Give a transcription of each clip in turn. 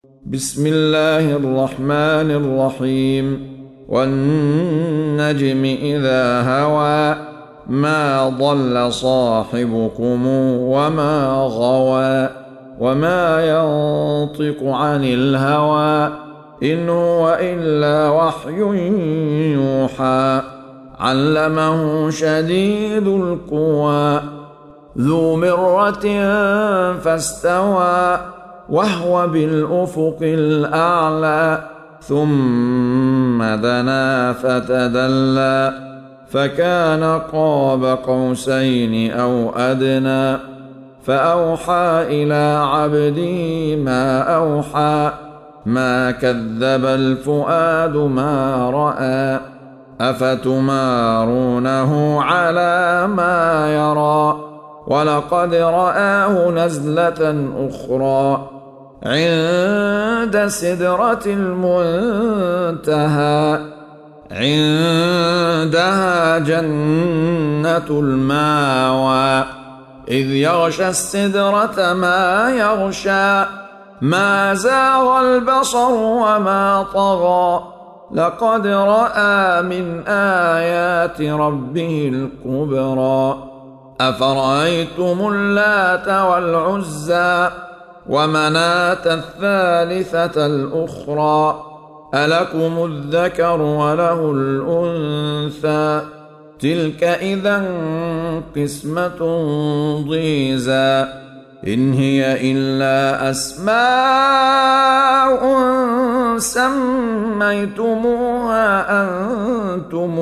بسم الله الرحمن الرحيم والنجم إذا هوى ما ضل صاحبكم وما غوى وما ينطق عن الهوى إن هو إلا وحي يوحى علمه شديد القوى ذو مرة فاستوى وهو بالأفق الأعلى ثم دنا فتدلى فكان قاب قوسين أو أدنى فأوحى إلى عبده ما أوحى ما كذب الفؤاد ما رأى أفتمارونه على ما يرى ولقد رآه نزلة أخرى عند سدرة المنتهى عندها جنة الماوى إذ يغشى السدرة ما يغشى ما زاغ البصر وما طغى لقد رأى من آيات ربه الكبرى أفرأيتم اللات والعزى ومناة الثالثة الأخرى ألكم الذكر وله الأنثى تلك إذا قسمة ضيزى إن هي إلا أسماء سميتموها أنتم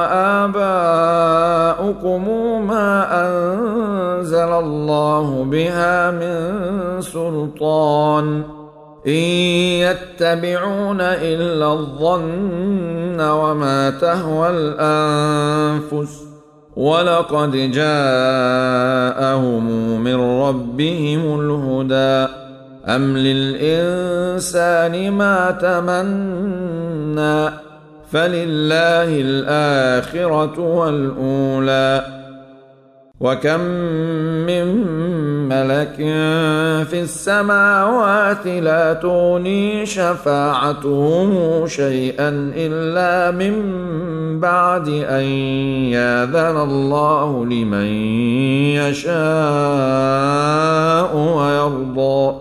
وآباؤكم ما أنزل الله بها من سلطان إن يتبعون إلا الظن وما تهوى الأنفس ولقد جاءهم من ربهم الهدى أم للإنسان ما تمنى فلله الآخرة والأولى وكم من ملك في السماوات لا تغني شفاعتهم شيئا إلا من بعد أن يأذن الله لمن يشاء ويرضى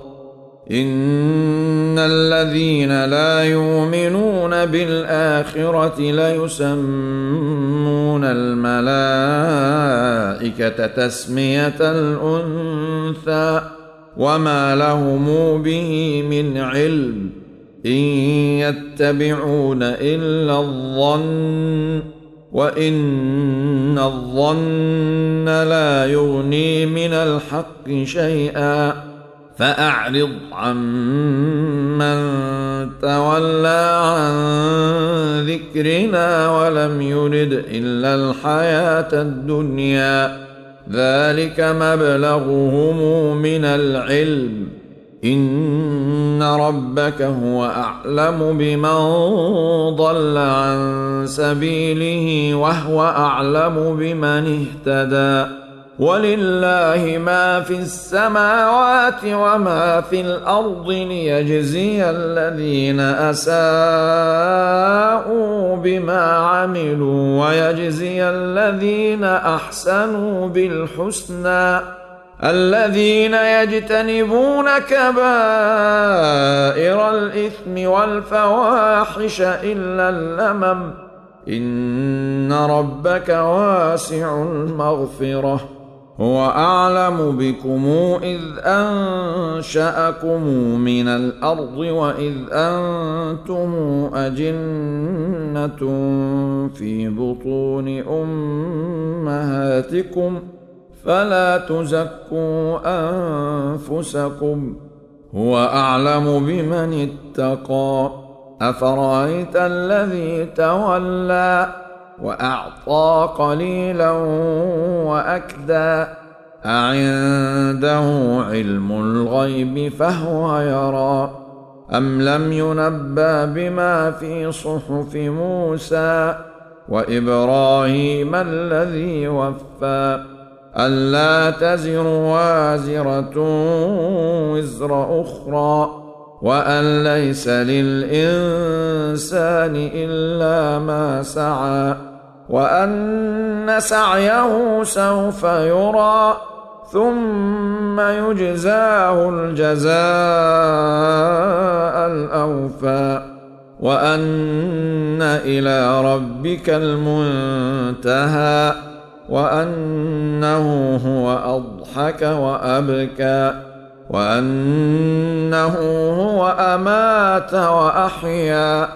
إن الذين لا يؤمنون بالآخرة ليسمون الملائكة تسمية الأنثى وما لهم به من علم إن يتبعون إلا الظن وإن الظن لا يغني من الحق شيئا فأعرض عمن تولى عن ذكرنا ولم يرد إلا الحياة الدنيا ذلك مبلغهم من العلم إن ربك هو أعلم بمن ضل عن سبيله وهو أعلم بمن اهتدى ولله ما في السماوات وما في الأرض ليجزي الذين أساءوا بما عملوا ويجزي الذين أحسنوا بالحسنى الذين يجتنبون كبائر الإثم والفواحش إلا اللمم إن ربك واسع المغفرة هو أعلم بكم إذ أنشأكم من الأرض وإذ أنتم أجنة في بطون أمهاتكم فلا تزكوا أنفسكم هو أعلم بمن اتقى أفرأيت الذي تولى وأعطى قليلا وأكدى أعنده علم الغيب فهو يرى أم لم ينبأ بما في صحف موسى وإبراهيم الذي وفى ألا تزر وازرة وزر أخرى وأن ليس للإنسان إلا ما سعى وأن سعيه سوف يرى ثم يجزاه الجزاء الأوفى وأن إلى ربك المنتهى وأنه هو أضحك وأبكى وأنه هو أمات وأحيا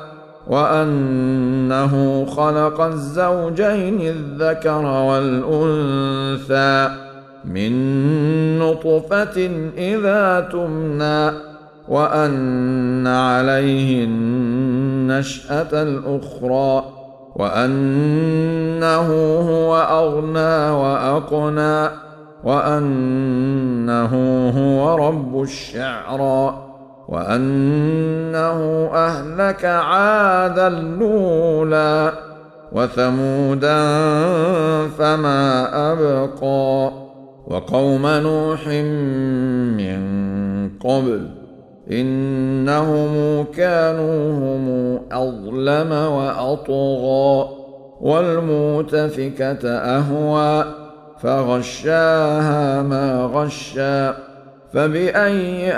وأنه خلق الزوجين الذكر والأنثى من نطفة إذا تمنى وأن عليه النشأة الأخرى وأنه هو أغنى وأقنى وأنه هو رب الشعرى وأنه أهلك عادا الأولى وثمودا فما أبقى وقوم نوح من قبل إنهم كانوا هم أظلم وأطغى والمؤتفكة أهوى فغشاها ما غشى فبأي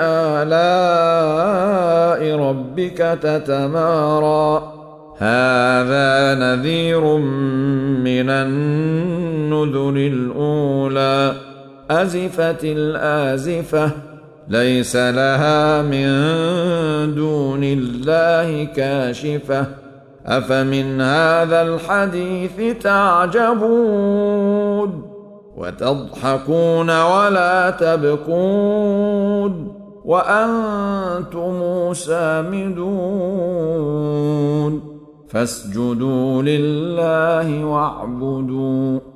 آلاء ربك تتمارى هذا نذير من النذر الأولى أزفت الآزفة ليس لها من دون الله كاشفة أفمن هذا الحديث تعجبون وتضحكون ولا تبكون وأنتم سامدون فاسجدوا لله واعبدوا